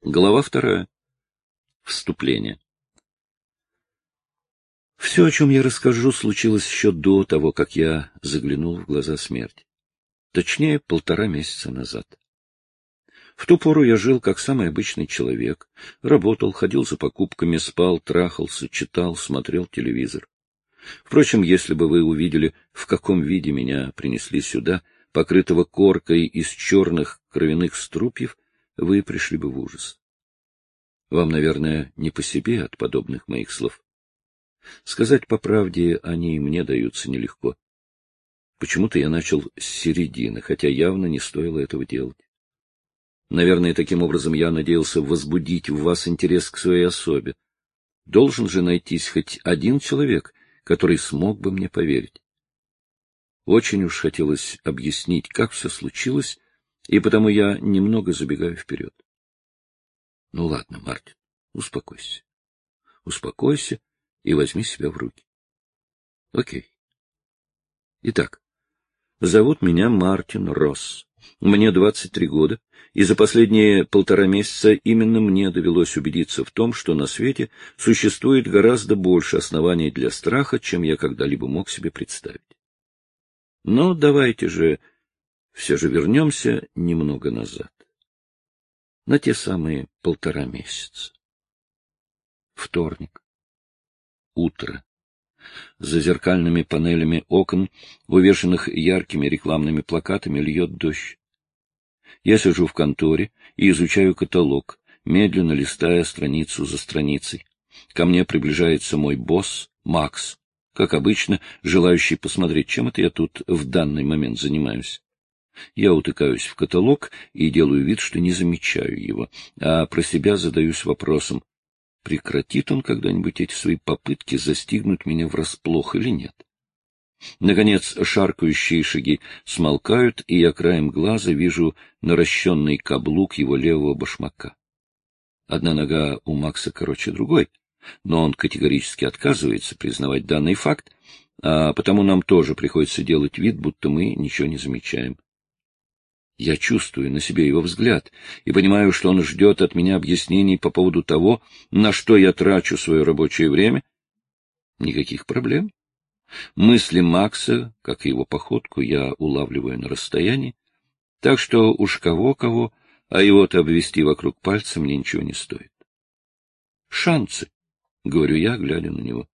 Глава 2. Вступление. Все, о чем я расскажу, случилось еще до того, как я заглянул в глаза смерти. Точнее, 1,5 месяца назад. В ту пору я жил как самый обычный человек, работал, ходил за покупками, спал, трахался, читал, смотрел телевизор. Впрочем, если бы вы увидели, в каком виде меня принесли сюда, покрытого коркой из черных кровяных струпьев, вы пришли бы в ужас. Вам, наверное, не по себе от подобных моих слов. Сказать по правде, они и мне даются нелегко. Почему-то я начал с середины, хотя явно не стоило этого делать. Наверное, таким образом я надеялся возбудить в вас интерес к своей особе. Должен же найтись хоть один человек, который смог бы мне поверить. Очень уж хотелось объяснить, как все случилось, и потому я немного забегаю вперед. Ну ладно, Мартин, успокойся. Успокойся и возьми себя в руки. Окей. Итак, зовут меня Мартин Росс. Мне 23 года, и за последние 1,5 месяца именно мне довелось убедиться в том, что на свете существует гораздо больше оснований для страха, чем я когда-либо мог себе представить. Но давайте же все же вернемся немного назад. На те самые 1,5 месяца. Вторник. Утро. За зеркальными панелями окон, увешанных яркими рекламными плакатами, льет дождь. Я сижу в конторе и изучаю каталог, медленно листая страницу за страницей. Ко мне приближается мой босс, Макс, как обычно, желающий посмотреть, чем это я тут в данный момент занимаюсь. Я утыкаюсь в каталог и делаю вид, что не замечаю его, а про себя задаюсь вопросом, прекратит он когда-нибудь эти свои попытки застигнуть меня врасплох или нет. Наконец, шаркающие шаги смолкают, и я краем глаза вижу наращенный каблук его левого башмака. Одна нога у Макса короче другой, но он категорически отказывается признавать данный факт, а потому нам тоже приходится делать вид, будто мы ничего не замечаем. Я чувствую на себе его взгляд и понимаю, что он ждет от меня объяснений по поводу того, на что я трачу свое рабочее время. Никаких проблем. Мысли Макса, как и его походку, я улавливаю на расстоянии, так что уж кого-кого, а его-то обвести вокруг пальца мне ничего не стоит. «Шансы», — говорю я, глядя на него.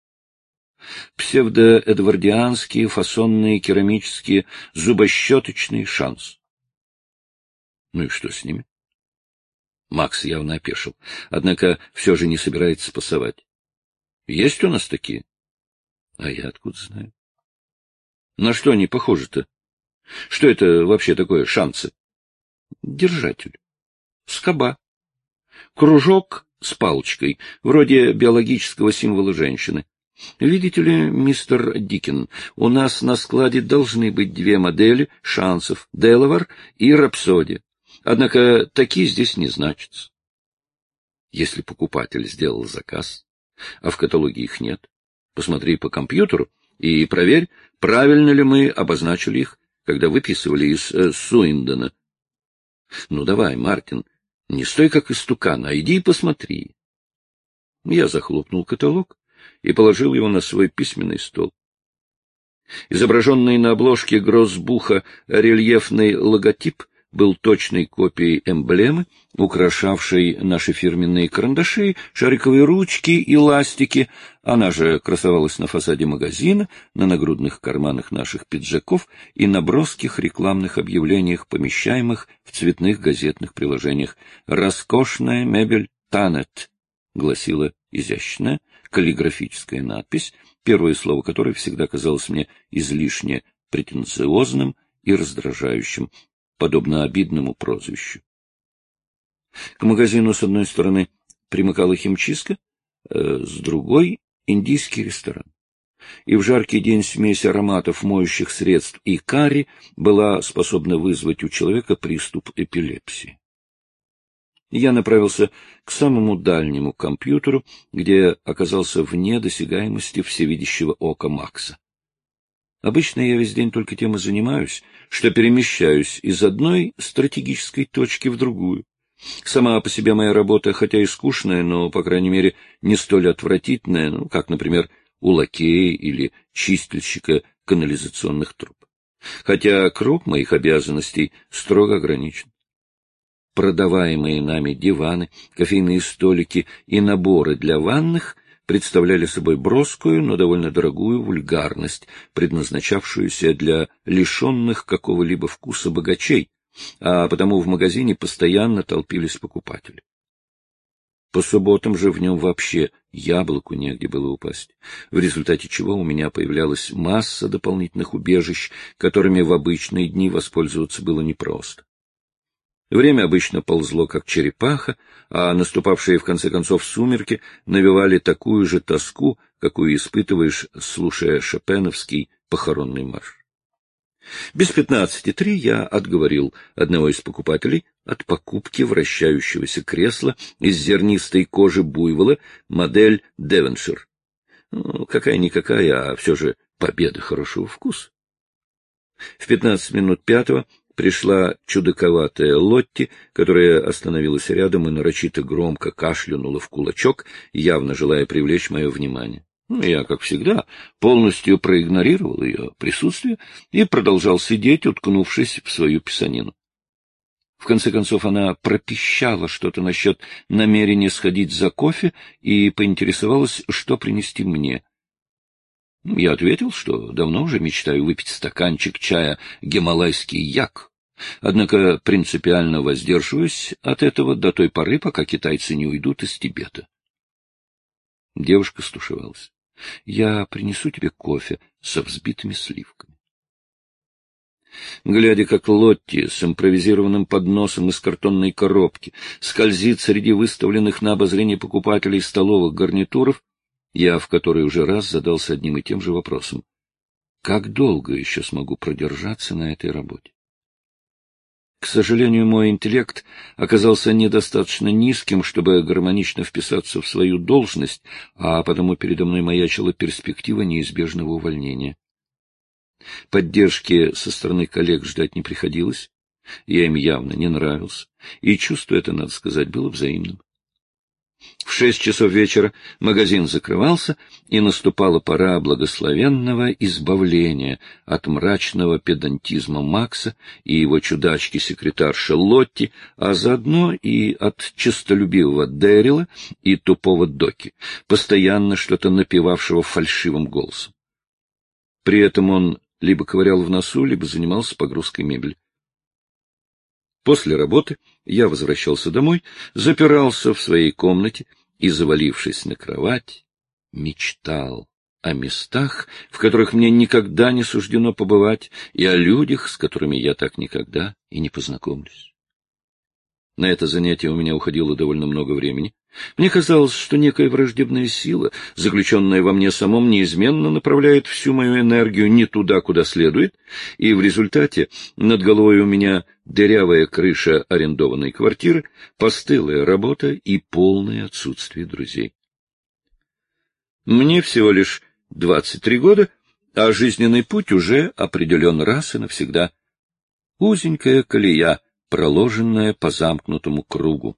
Псевдоэдвардианские, фасонные, керамические, зубощеточные шанс. Ну и что с ними? Макс явно опешил, однако все же не собирается пасовать. Есть у нас такие? А я откуда знаю? На что они похожи-то? Что это вообще такое шансы? Держатель. Скоба. Кружок с палочкой, вроде биологического символа женщины. Видите ли, мистер Дикин, у нас на складе должны быть 2 модели шансов — Делавар и Рапсодия. Однако такие здесь не значатся. Если покупатель сделал заказ, а в каталоге их нет, посмотри по компьютеру и проверь, правильно ли мы обозначили их, когда выписывали из Суиндена. Ну давай, Мартин, не стой как истукан, а иди и посмотри. Я захлопнул каталог и положил его на свой письменный стол. Изображенный на обложке гроссбуха рельефный логотип был точной копией эмблемы, украшавшей наши фирменные карандаши, шариковые ручки и ластики. Она же красовалась на фасаде магазина, на нагрудных карманах наших пиджаков и на броских рекламных объявлениях, помещаемых в цветных газетных приложениях. «Роскошная мебель Танет», — гласила изящная каллиграфическая надпись, первое слово которой всегда казалось мне излишне претенциозным и раздражающим, подобно обидному прозвищу. К магазину с одной стороны примыкала химчистка, с другой — индийский ресторан. И в жаркий день смесь ароматов моющих средств и карри была способна вызвать у человека приступ эпилепсии. Я направился к самому дальнему компьютеру, где оказался вне досягаемости всевидящего ока Макса. Обычно я весь день только тем и занимаюсь, что перемещаюсь из одной стратегической точки в другую. Сама по себе моя работа, хотя и скучная, но, по крайней мере, не столь отвратительная, ну, как, например, у лакея или чистильщика канализационных труб. Хотя круг моих обязанностей строго ограничен. Продаваемые нами диваны, кофейные столики и наборы для ванных представляли собой броскую, но довольно дорогую вульгарность, предназначавшуюся для лишенных какого-либо вкуса богачей, а потому в магазине постоянно толпились покупатели. По субботам же в нем вообще яблоку негде было упасть, в результате чего у меня появлялась масса дополнительных убежищ, которыми в обычные дни воспользоваться было непросто. Время обычно ползло, как черепаха, а наступавшие в конце концов сумерки навевали такую же тоску, какую испытываешь, слушая шопеновский похоронный марш. Без 15:03 я отговорил одного из покупателей от покупки вращающегося кресла из зернистой кожи буйвола, модель Девоншир. Ну, какая-никакая, а все же победа хорошего вкуса. В 5:15 пришла чудаковатая Лотти, которая остановилась рядом и нарочито громко кашлянула в кулачок, явно желая привлечь мое внимание. Я, как всегда, полностью проигнорировал ее присутствие и продолжал сидеть, уткнувшись в свою писанину. В конце концов она пропищала что-то насчет намерения сходить за кофе и поинтересовалась, что принести мне. Я ответил, что давно уже мечтаю выпить стаканчик чая «Гималайский як», однако принципиально воздерживаюсь от этого до той поры, пока китайцы не уйдут из Тибета. Девушка стушевалась. — Я принесу тебе кофе со взбитыми сливками. Глядя, как Лотти с импровизированным подносом из картонной коробки скользит среди выставленных на обозрение покупателей столовых гарнитуров, я в который уже раз задался одним и тем же вопросом. Как долго еще смогу продержаться на этой работе? К сожалению, мой интеллект оказался недостаточно низким, чтобы гармонично вписаться в свою должность, а потому передо мной маячила перспектива неизбежного увольнения. Поддержки со стороны коллег ждать не приходилось, я им явно не нравился, и чувство это, надо сказать, было взаимным. В 6 часов вечера магазин закрывался, и наступала пора благословенного избавления от мрачного педантизма Макса и его чудачки-секретарши Лотти, а заодно и от честолюбивого Дэрила и тупого Доки, постоянно что-то напевавшего фальшивым голосом. При этом он либо ковырял в носу, либо занимался погрузкой мебели. После работы я возвращался домой, запирался в своей комнате и, завалившись на кровать, мечтал о местах, в которых мне никогда не суждено побывать, и о людях, с которыми я так никогда и не познакомлюсь. На это занятие у меня уходило довольно много времени. Мне казалось, что некая враждебная сила, заключенная во мне самом, неизменно направляет всю мою энергию не туда, куда следует, и в результате над головой у меня дырявая крыша арендованной квартиры, постылая работа и полное отсутствие друзей. Мне всего лишь 23 года, а жизненный путь уже определен раз и навсегда. Узенькая колея, проложенная по замкнутому кругу.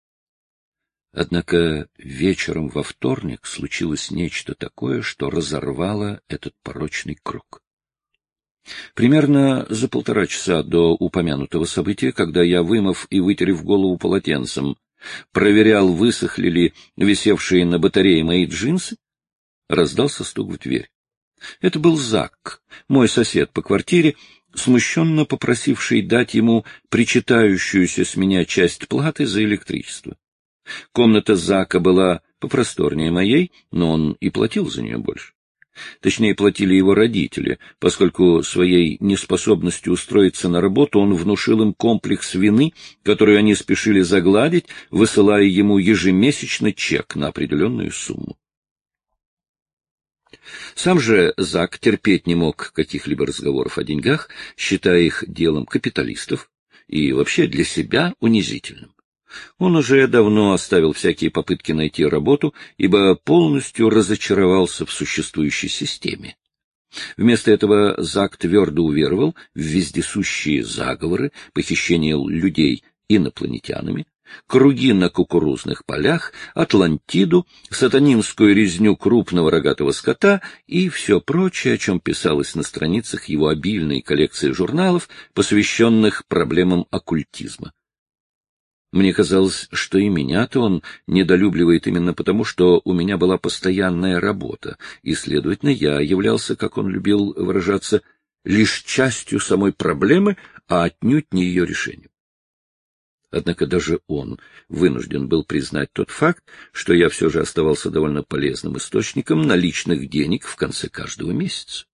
Однако вечером во вторник случилось нечто такое, что разорвало этот порочный круг. Примерно за 1,5 часа до упомянутого события, когда я, вымыв и вытерев голову полотенцем, проверял, высохли ли висевшие на батарее мои джинсы, раздался стук в дверь. Это был Зак, мой сосед по квартире, смущенно попросивший дать ему причитающуюся с меня часть платы за электричество. Комната Зака была попросторнее моей, но он и платил за нее больше. Точнее, платили его родители, поскольку своей неспособностью устроиться на работу он внушил им комплекс вины, которую они спешили загладить, высылая ему ежемесячно чек на определенную сумму. Сам же Зак терпеть не мог каких-либо разговоров о деньгах, считая их делом капиталистов и вообще для себя унизительным. Он уже давно оставил всякие попытки найти работу, ибо полностью разочаровался в существующей системе. Вместо этого Зак твердо уверовал в вездесущие заговоры, похищение людей инопланетянами, круги на кукурузных полях, Атлантиду, сатанинскую резню крупного рогатого скота и все прочее, о чем писалось на страницах его обильной коллекции журналов, посвященных проблемам оккультизма. Мне казалось, что и меня-то он недолюбливает именно потому, что у меня была постоянная работа, и, следовательно, я являлся, как он любил выражаться, лишь частью самой проблемы, а отнюдь не ее решением. Однако даже он вынужден был признать тот факт, что я все же оставался довольно полезным источником наличных денег в конце каждого месяца.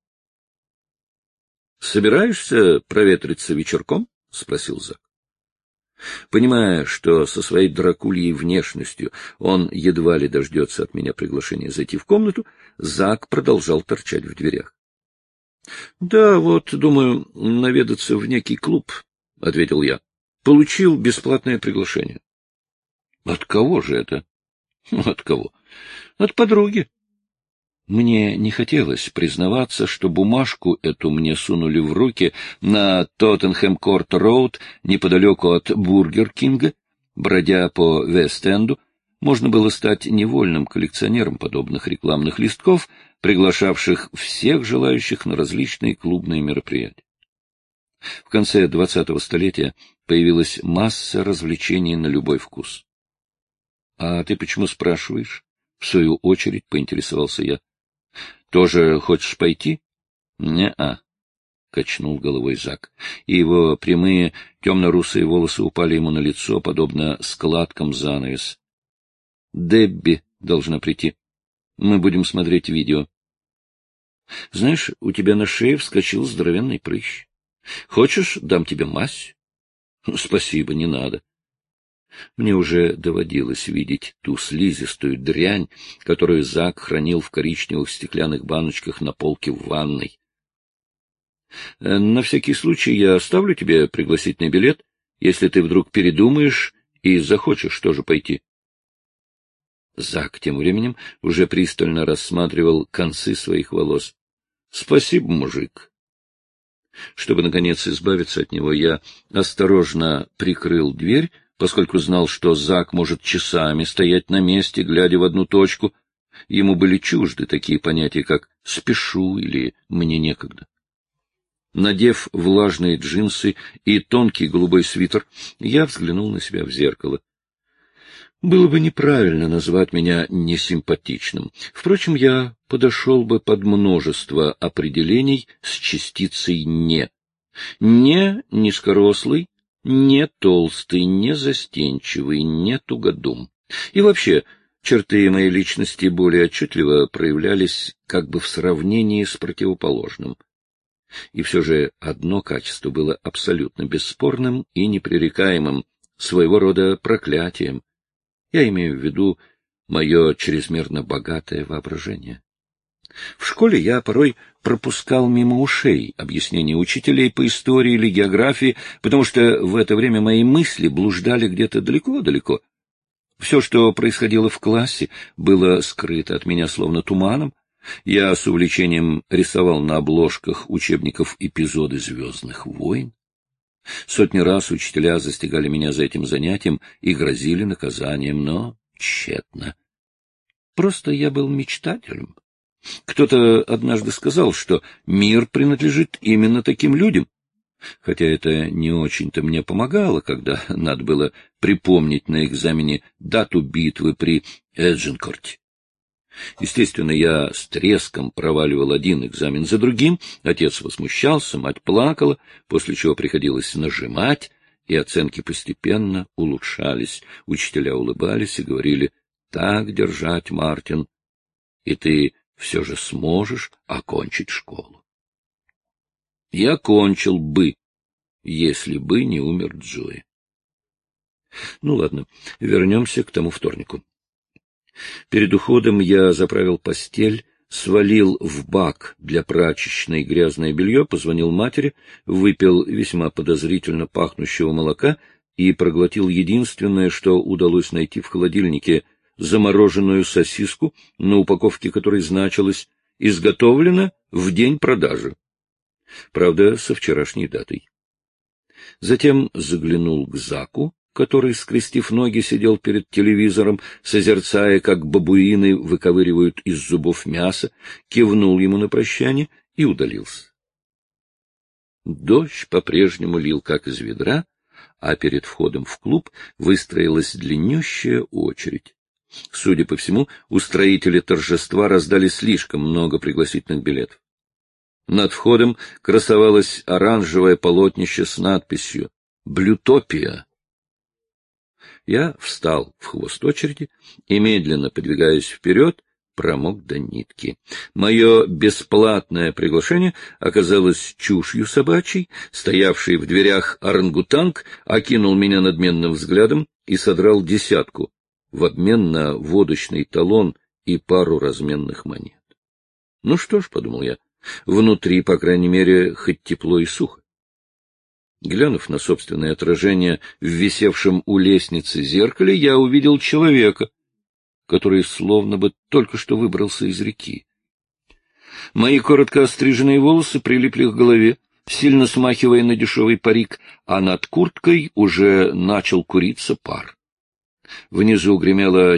— Собираешься проветриться вечерком? — спросил Зак. Понимая, что со своей дракульей внешностью он едва ли дождется от меня приглашения зайти в комнату, Зак продолжал торчать в дверях. — Да, вот, думаю, наведаться в некий клуб, — ответил я. — Получил бесплатное приглашение. — От кого же это? — От кого? — От подруги. Мне не хотелось признаваться, что бумажку эту мне сунули в руки на Тоттенхэм-Корт-Роуд неподалеку от Бургер Кинга. Бродя по Вест-Энду, можно было стать невольным коллекционером подобных рекламных листков, приглашавших всех желающих на различные клубные мероприятия. В конце 20-го столетия появилась масса развлечений на любой вкус. — А ты почему спрашиваешь? — в свою очередь поинтересовался я. — Тоже хочешь пойти? — Не-а, — качнул головой Зак, и его прямые темно-русые волосы упали ему на лицо, подобно складкам занавес. — Дебби должна прийти. Мы будем смотреть видео. — Знаешь, у тебя на шее вскочил здоровенный прыщ. Хочешь, дам тебе мазь? — Спасибо, не надо. Мне уже доводилось видеть ту слизистую дрянь, которую Зак хранил в коричневых стеклянных баночках на полке в ванной. На всякий случай я оставлю тебе пригласительный билет, если ты вдруг передумаешь и захочешь тоже пойти. Зак тем временем уже пристально рассматривал концы своих волос. — Спасибо, мужик. Чтобы, наконец, избавиться от него, я осторожно прикрыл дверь, поскольку знал, что Зак может часами стоять на месте, глядя в одну точку. Ему были чужды такие понятия, как «спешу» или «мне некогда». Надев влажные джинсы и тонкий голубой свитер, я взглянул на себя в зеркало. Было бы неправильно назвать меня несимпатичным. Впрочем, я подошел бы под множество определений с частицей «не». Не низкорослый, не толстый, не застенчивый, не тугодум. И вообще, черты моей личности более отчетливо проявлялись как бы в сравнении с противоположным. И все же одно качество было абсолютно бесспорным и непререкаемым, своего рода проклятием. Я имею в виду мое чрезмерно богатое воображение. В школе я порой пропускал мимо ушей объяснения учителей по истории или географии, потому что в это время мои мысли блуждали где-то далеко-далеко. Все, что происходило в классе, было скрыто от меня словно туманом. Я с увлечением рисовал на обложках учебников эпизоды «Звездных войн». Сотни раз учителя застигали меня за этим занятием и грозили наказанием, но тщетно. Просто я был мечтателем. Кто-то однажды сказал, что мир принадлежит именно таким людям, хотя это не очень-то мне помогало, когда надо было припомнить на экзамене дату битвы при Эджинкорте. Естественно, я с треском проваливал один экзамен за другим, отец возмущался, мать плакала, после чего приходилось нажимать, и оценки постепенно улучшались. Учителя улыбались и говорили: «Так держать, Мартин, и ты все же сможешь окончить школу». Я кончил бы, если бы не умер Джои. Ну ладно, вернемся к тому вторнику. Перед уходом я заправил постель, свалил в бак для прачечной грязное белье, позвонил матери, выпил весьма подозрительно пахнущего молока и проглотил единственное, что удалось найти в холодильнике — замороженную сосиску, на упаковке которой значилось «изготовлено в день продажи». Правда, со вчерашней датой. Затем заглянул к Заку который, скрестив ноги, сидел перед телевизором, созерцая, как бабуины выковыривают из зубов мясо, кивнул ему на прощание и удалился. Дождь по-прежнему лил как из ведра, а перед входом в клуб выстроилась длиннющая очередь. Судя по всему, устроители торжества раздали слишком много пригласительных билетов. Над входом красовалось оранжевое полотнище с надписью «Блютопия». Я встал в хвост очереди и, медленно подвигаясь вперед, промок до нитки. Мое бесплатное приглашение оказалось чушью собачьей. Стоявший в дверях орангутанг окинул меня надменным взглядом и содрал 10 в обмен на водочный талон и пару разменных монет. Ну что ж, — подумал я, — внутри, по крайней мере, хоть тепло и сухо. Глянув на собственное отражение в висевшем у лестницы зеркале, я увидел человека, который словно бы только что выбрался из реки. Мои коротко остриженные волосы прилипли к голове, сильно смахивая на дешевый парик, а над курткой уже начал куриться пар. Внизу гремела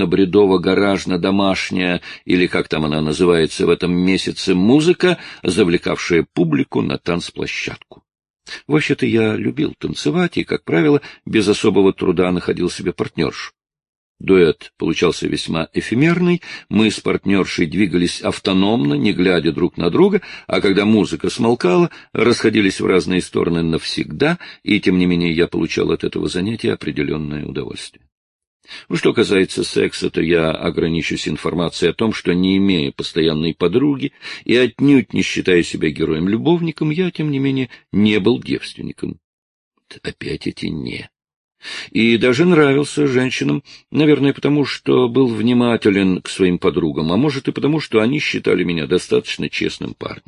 техно-бредово-гаражно-домашняя, или как там она называется в этом месяце, музыка, завлекавшая публику на танцплощадку. Вообще-то я любил танцевать и, как правило, без особого труда находил себе партнершу. Дуэт получался весьма эфемерный, мы с партнершей двигались автономно, не глядя друг на друга, а когда музыка смолкала, расходились в разные стороны навсегда, и, тем не менее, я получал от этого занятия определенное удовольствие. Что касается секса, то я ограничусь информацией о том, что, не имея постоянной подруги и отнюдь не считая себя героем-любовником, я, тем не менее, не был девственником. Опять эти «не». И даже нравился женщинам, наверное, потому что был внимателен к своим подругам, а может и потому, что они считали меня достаточно честным парнем.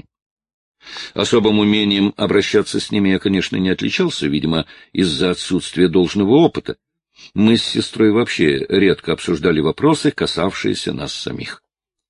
Особым умением обращаться с ними я, конечно, не отличался, видимо, из-за отсутствия должного опыта. Мы с сестрой вообще редко обсуждали вопросы, касавшиеся нас самих.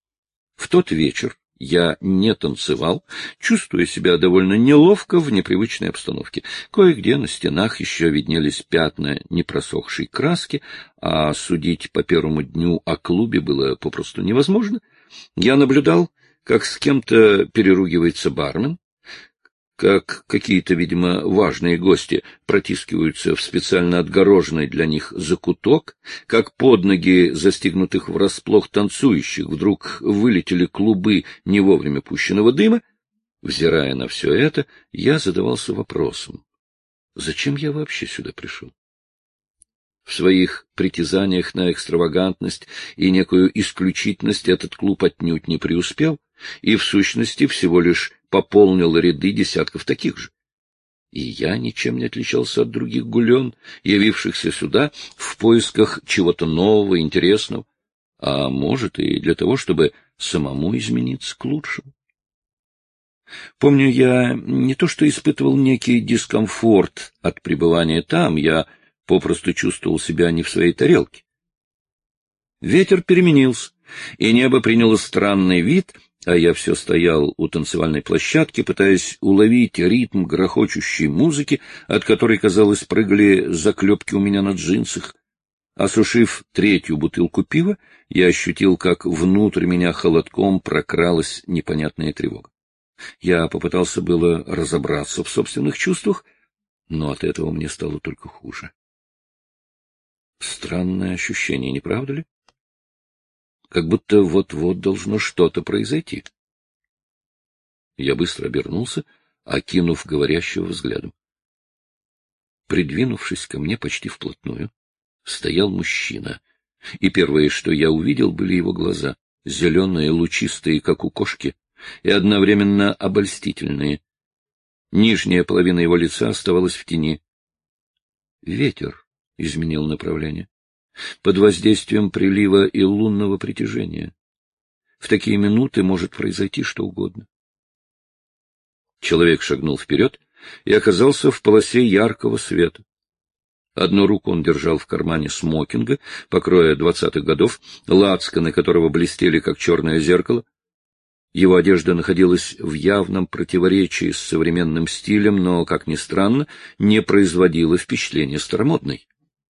В тот вечер я не танцевал, чувствуя себя довольно неловко в непривычной обстановке. Кое-где на стенах еще виднелись пятна непросохшей краски, а судить по первому дню о клубе было попросту невозможно. Я наблюдал, как с кем-то переругивается бармен, как какие-то, видимо, важные гости протискиваются в специально отгороженный для них закуток, как под ноги застигнутых врасплох танцующих вдруг вылетели клубы не вовремя пущенного дыма. Взирая на все это, я задавался вопросом: зачем я вообще сюда пришел? В своих притязаниях на экстравагантность и некую исключительность этот клуб отнюдь не преуспел, и в сущности всего лишь пополнил ряды десятков таких же. И я ничем не отличался от других гулен, явившихся сюда в поисках чего-то нового, интересного, а может и для того, чтобы самому измениться к лучшему. Помню, я не то что испытывал некий дискомфорт от пребывания там, я попросту чувствовал себя не в своей тарелке. Ветер переменился, и небо приняло странный вид, а я все стоял у танцевальной площадки, пытаясь уловить ритм грохочущей музыки, от которой, казалось, прыгали заклепки у меня на джинсах. Осушив 3-ю бутылку пива, я ощутил, как внутрь меня холодком прокралась непонятная тревога. Я попытался было разобраться в собственных чувствах, но от этого мне стало только хуже. Странное ощущение, не правда ли? Как будто вот-вот должно что-то произойти. Я быстро обернулся, окинув говорящего взглядом. Придвинувшись ко мне почти вплотную, стоял мужчина, и первое, что я увидел, были его глаза, зеленые, лучистые, как у кошки, и одновременно обольстительные. Нижняя половина его лица оставалась в тени. Ветер изменил направление. Под воздействием прилива и лунного притяжения. В такие минуты может произойти что угодно. Человек шагнул вперед и оказался в полосе яркого света. Одну руку он держал в кармане смокинга, покроя 20-х годов, лацканы которого блестели, как черное зеркало. Его одежда находилась в явном противоречии с современным стилем, но, как ни странно, не производила впечатления старомодной.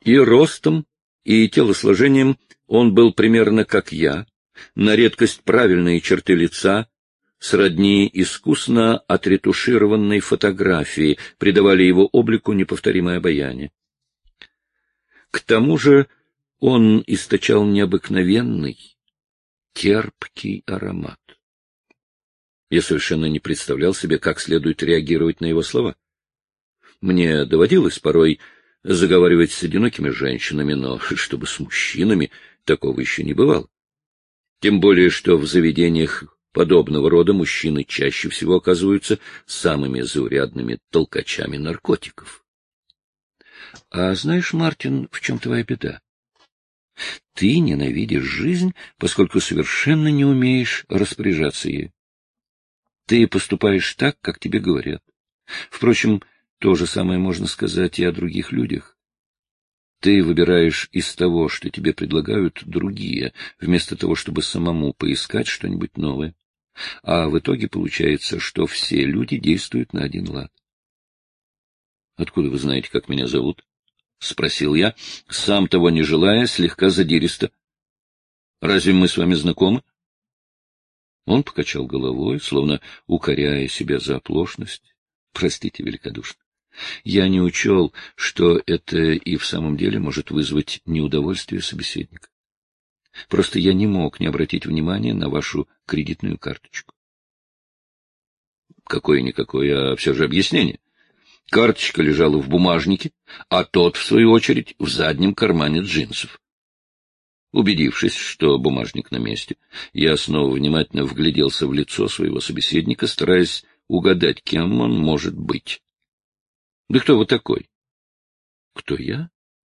И ростом, и телосложением он был примерно как я, на редкость правильные черты лица, сродни искусно отретушированной фотографии, придавали его облику неповторимое обаяние. К тому же он источал необыкновенный, терпкий аромат. Я совершенно не представлял себе, как следует реагировать на его слова. Мне доводилось порой заговаривать с одинокими женщинами, но чтобы с мужчинами такого еще не бывало. Тем более, что в заведениях подобного рода мужчины чаще всего оказываются самыми заурядными толкачами наркотиков. А знаешь, Мартин, в чем твоя беда? Ты ненавидишь жизнь, поскольку совершенно не умеешь распоряжаться ею. Ты поступаешь так, как тебе говорят. Впрочем, то же самое можно сказать и о других людях. Ты выбираешь из того, что тебе предлагают другие, вместо того, чтобы самому поискать что-нибудь новое. А в итоге получается, что все люди действуют на один лад. — Откуда вы знаете, как меня зовут? — спросил я, сам того не желая, слегка задиристо. — Разве мы с вами знакомы? Он покачал головой, словно укоряя себя за оплошность. — Простите великодушно. Я не учел, что это и в самом деле может вызвать неудовольствие собеседника. Просто я не мог не обратить внимания на вашу кредитную карточку. Какое-никакое, а все же объяснение. Карточка лежала в бумажнике, а тот, в свою очередь, в заднем кармане джинсов. Убедившись, что бумажник на месте, я снова внимательно вгляделся в лицо своего собеседника, стараясь угадать, кем он может быть. Да кто вы такой? Кто я?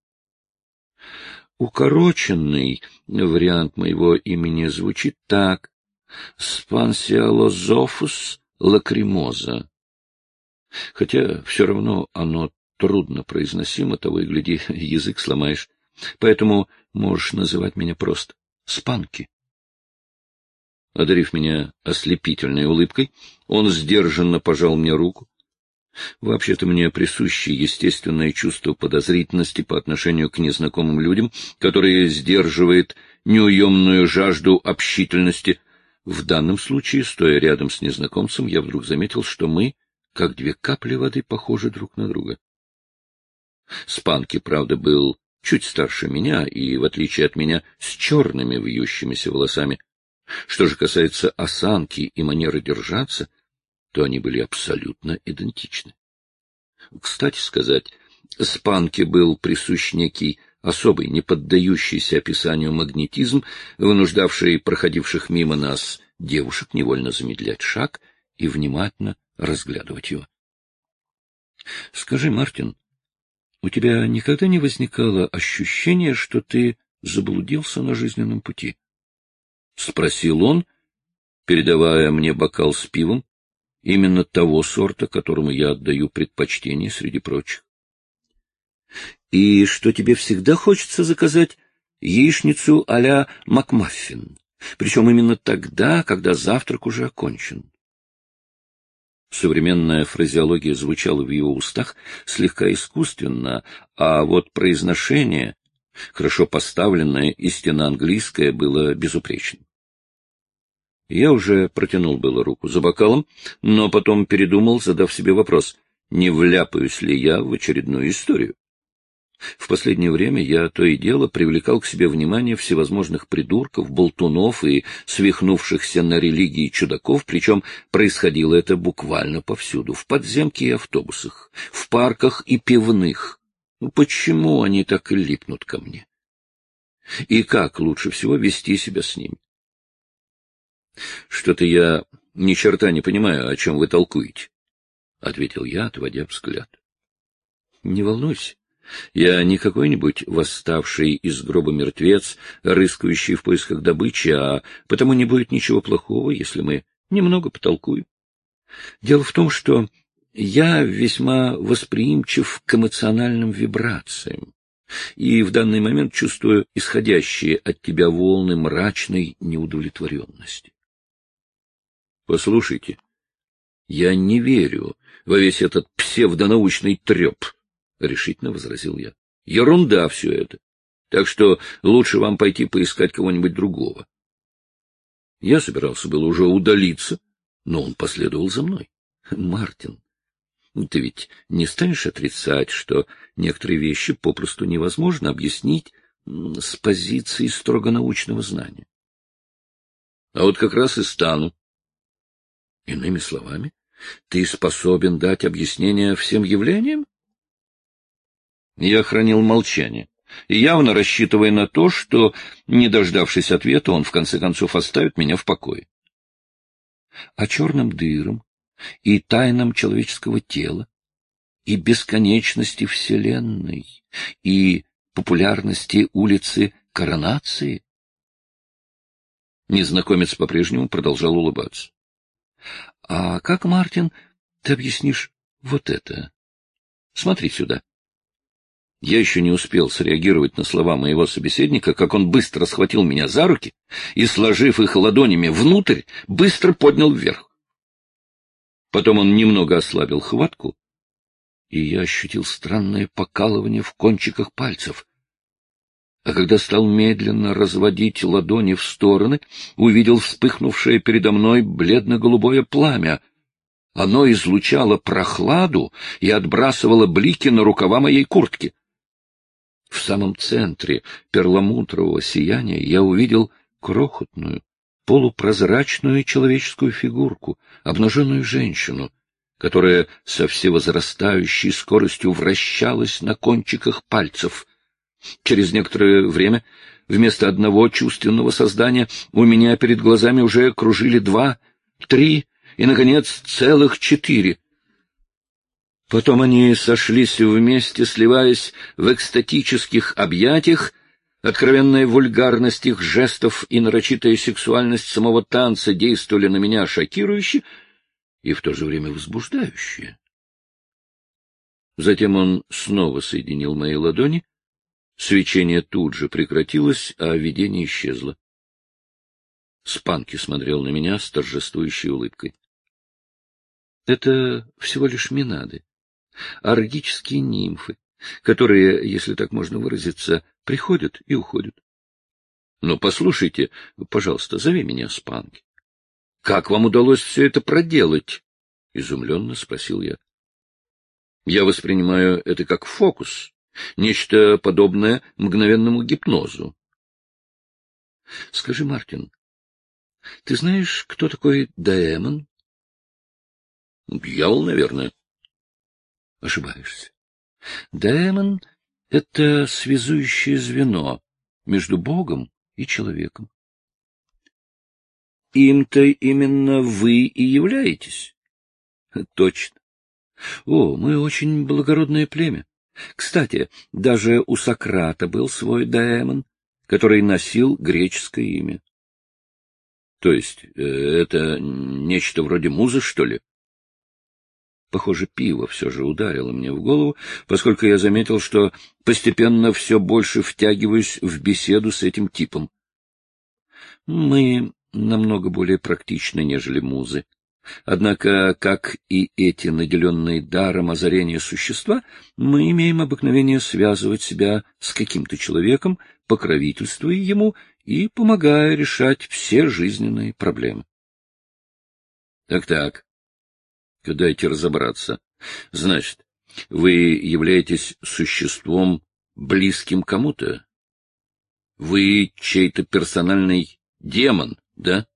Укороченный вариант моего имени звучит так: Спансиалозофус лакримоза. Хотя все равно оно трудно произносимо, того и гляди, язык сломаешь. Поэтому можешь называть меня просто Спанки. Одарив меня ослепительной улыбкой, он сдержанно пожал мне руку. Вообще-то мне присуще естественное чувство подозрительности по отношению к незнакомым людям, которое сдерживает неуемную жажду общительности. В данном случае, стоя рядом с незнакомцем, я вдруг заметил, что мы, как две капли воды, похожи друг на друга. Спанки, правда, был чуть старше меня и, в отличие от меня, с черными вьющимися волосами. Что же касается осанки и манеры держаться, то они были абсолютно идентичны. Кстати сказать, Спанке был присущ некий особый, не поддающийся описанию магнетизм, вынуждавший проходивших мимо нас девушек невольно замедлять шаг и внимательно разглядывать его. — Скажи, Мартин, у тебя никогда не возникало ощущения, что ты заблудился на жизненном пути? — спросил он, передавая мне бокал с пивом, именно того сорта, которому я отдаю предпочтение среди прочих. — И что тебе всегда хочется заказать яичницу а-ля Макмаффин, причем именно тогда, когда завтрак уже окончен. Современная фразеология звучала в его устах слегка искусственно, а вот произношение, хорошо поставленное, истинно английское, было безупречным. Я уже протянул было руку за бокалом, но потом передумал, задав себе вопрос, не вляпаюсь ли я в очередную историю. В последнее время я то и дело привлекал к себе внимание всевозможных придурков, болтунов и свихнувшихся на религии чудаков, причем происходило это буквально повсюду, в подземке и автобусах, в парках и пивных. Почему они так и липнут ко мне? И как лучше всего вести себя с ними? — Что-то я ни черта не понимаю, о чем вы толкуете, — ответил я, отводя взгляд. — Не волнуйся, я не какой-нибудь восставший из гроба мертвец, рыскающий в поисках добычи, а потому не будет ничего плохого, если мы немного потолкуем. Дело в том, что я весьма восприимчив к эмоциональным вибрациям, и в данный момент чувствую исходящие от тебя волны мрачной неудовлетворенности. Послушайте, я не верю во весь этот псевдонаучный треп, — решительно возразил я. Ерунда все это. Так что лучше вам пойти поискать кого-нибудь другого. Я собирался было уже удалиться, но он последовал за мной. Мартин, ты ведь не станешь отрицать, что некоторые вещи попросту невозможно объяснить с позиции строго научного знания. А вот как раз и стану. Иными словами, ты способен дать объяснение всем явлениям? Я хранил молчание, явно рассчитывая на то, что, не дождавшись ответа, он в конце концов оставит меня в покое. О черном дырам и тайнам человеческого тела, и бесконечности Вселенной, и популярности улицы Коронации? Незнакомец по-прежнему продолжал улыбаться. — А как, Мартин, ты объяснишь вот это? Смотри сюда. Я еще не успел среагировать на слова моего собеседника, как он быстро схватил меня за руки и, сложив их ладонями внутрь, быстро поднял вверх. Потом он немного ослабил хватку, и я ощутил странное покалывание в кончиках пальцев. А когда стал медленно разводить ладони в стороны, увидел вспыхнувшее передо мной бледно-голубое пламя. Оно излучало прохладу и отбрасывало блики на рукава моей куртки. В самом центре перламутрового сияния я увидел крохотную, полупрозрачную человеческую фигурку, обнаженную женщину, которая со всевозрастающей скоростью вращалась на кончиках пальцев. Через некоторое время вместо одного чувственного создания у меня перед глазами уже кружили 2, 3 и, наконец, целых 4. Потом они сошлись вместе, сливаясь в экстатических объятиях. Откровенная вульгарность их жестов и нарочитая сексуальность самого танца действовали на меня шокирующе и в то же время возбуждающе. Затем он снова соединил мои ладони. Свечение тут же прекратилось, а видение исчезло. Спанки смотрел на меня с торжествующей улыбкой. — Это всего лишь Минады, оргические нимфы, которые, если так можно выразиться, приходят и уходят. — Но послушайте, пожалуйста, зови меня Спанки. — Как вам удалось все это проделать? — изумленно спросил я. — Я воспринимаю это как фокус. Нечто подобное мгновенному гипнозу. — Скажи, Мартин, ты знаешь, кто такой Даэмон? — Дьявол, наверное. — Ошибаешься. Даэмон — это связующее звено между Богом и человеком. — Им-то именно вы и являетесь? — Точно. О, мы очень благородное племя. Кстати, даже у Сократа был свой Даэмон, который носил греческое имя. То есть это нечто вроде музы, что ли? Похоже, пиво все же ударило мне в голову, поскольку я заметил, что постепенно все больше втягиваюсь в беседу с этим типом. Мы намного более практичны, нежели музы. Однако, как и эти наделенные даром озарения существа, мы имеем обыкновение связывать себя с каким-то человеком, покровительствуя ему и помогая решать все жизненные проблемы. Так, дайте разобраться. Значит, вы являетесь существом, близким кому-то? Вы чей-то персональный демон, да?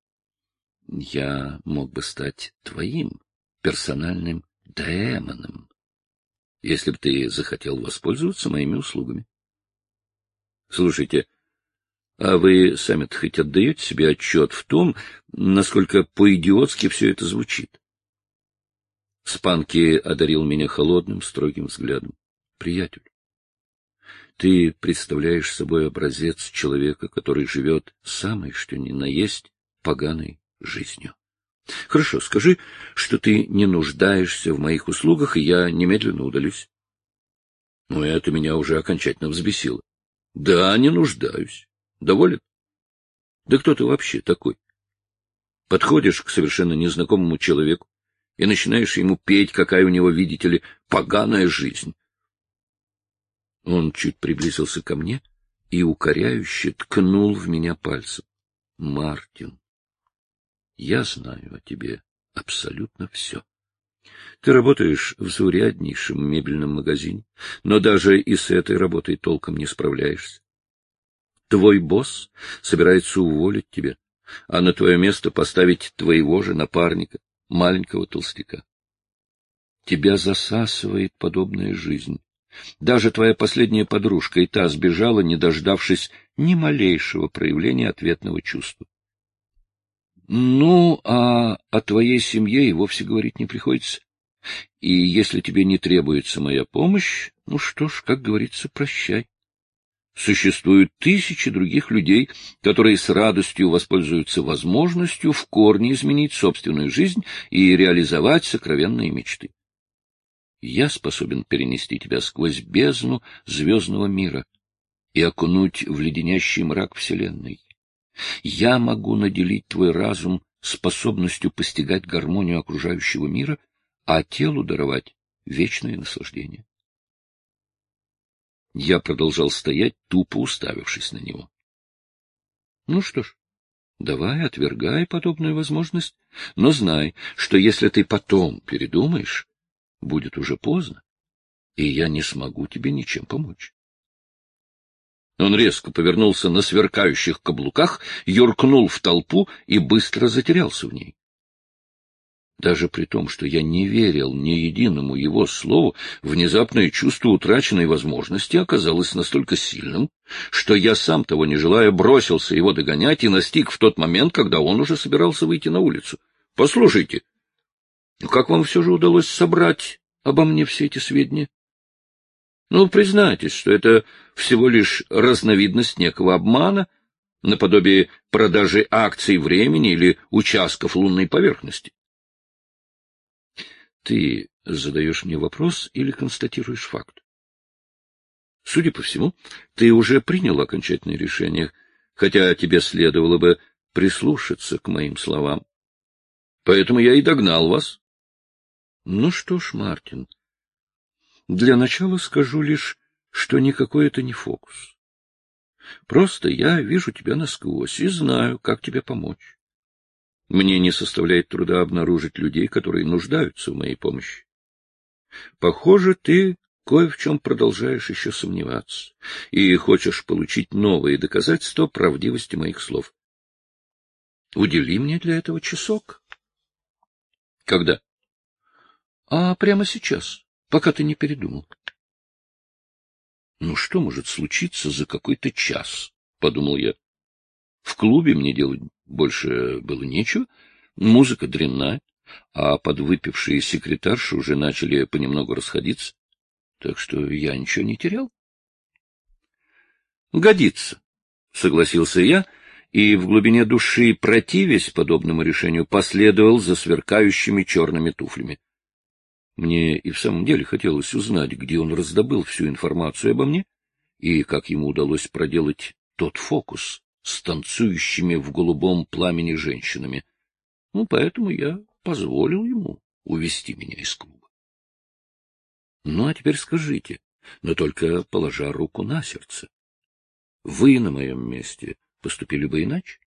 Я мог бы стать твоим персональным демоном, если бы ты захотел воспользоваться моими услугами. Слушайте, а вы сами-то хоть отдаете себе отчет в том, насколько по-идиотски все это звучит? Спанки одарил меня холодным, строгим взглядом. Приятель, ты представляешь собой образец человека, который живет самой, что ни на есть, поганой жизнью. Хорошо, скажи, что ты не нуждаешься в моих услугах, и я немедленно удалюсь. Но это меня уже окончательно взбесило. Да, не нуждаюсь. Доволен? Да кто ты вообще такой? Подходишь к совершенно незнакомому человеку и начинаешь ему петь, какая у него, видите ли, поганая жизнь. Он чуть приблизился ко мне и укоряюще ткнул в меня пальцем. — Мартин, я знаю о тебе абсолютно все. Ты работаешь в зауряднейшем мебельном магазине, но даже и с этой работой толком не справляешься. Твой босс собирается уволить тебя, а на твое место поставить твоего же напарника, маленького толстяка. Тебя засасывает подобная жизнь. Даже твоя последняя подружка и та сбежала, не дождавшись ни малейшего проявления ответного чувства. Ну, а о твоей семье и вовсе говорить не приходится. И если тебе не требуется моя помощь, ну что ж, как говорится, прощай. Существуют тысячи других людей, которые с радостью воспользуются возможностью в корне изменить собственную жизнь и реализовать сокровенные мечты. Я способен перенести тебя сквозь бездну звездного мира и окунуть в леденящий мрак Вселенной. Я могу наделить твой разум способностью постигать гармонию окружающего мира, а телу даровать вечное наслаждение. Я продолжал стоять, тупо уставившись на него. Ну что ж, давай, отвергай подобную возможность, но знай, что если ты потом передумаешь, будет уже поздно, и я не смогу тебе ничем помочь. Он резко повернулся на сверкающих каблуках, юркнул в толпу и быстро затерялся в ней. Даже при том, что я не верил ни единому его слову, внезапное чувство утраченной возможности оказалось настолько сильным, что я, сам того не желая, бросился его догонять и настиг в тот момент, когда он уже собирался выйти на улицу. — Послушайте, как вам все же удалось собрать обо мне все эти сведения? Ну, признайтесь, что это всего лишь разновидность некого обмана, наподобие продажи акций времени или участков лунной поверхности. Ты задаешь мне вопрос или констатируешь факт? Судя по всему, ты уже принял окончательное решение, хотя тебе следовало бы прислушаться к моим словам. Поэтому я и догнал вас. Ну что ж, Мартин, для начала скажу лишь, что никакой это не фокус. Просто я вижу тебя насквозь и знаю, как тебе помочь. Мне не составляет труда обнаружить людей, которые нуждаются в моей помощи. Похоже, ты кое в чем продолжаешь еще сомневаться и хочешь получить новые доказательства правдивости моих слов. Удели мне для этого часок. Когда? А прямо сейчас, пока ты не передумал. Ну, что может случиться за какой-то час, — подумал я. В клубе мне делать больше было нечего, музыка дрянная, а подвыпившие секретарши уже начали понемногу расходиться, так что я ничего не терял. — Годится, — согласился я, и в глубине души, противясь подобному решению, последовал за сверкающими черными туфлями. Мне и в самом деле хотелось узнать, где он раздобыл всю информацию обо мне и как ему удалось проделать тот фокус с танцующими в голубом пламени женщинами. Ну, поэтому я позволил ему увести меня из клуба. Ну, а теперь скажите, но только положа руку на сердце, вы на моем месте поступили бы иначе?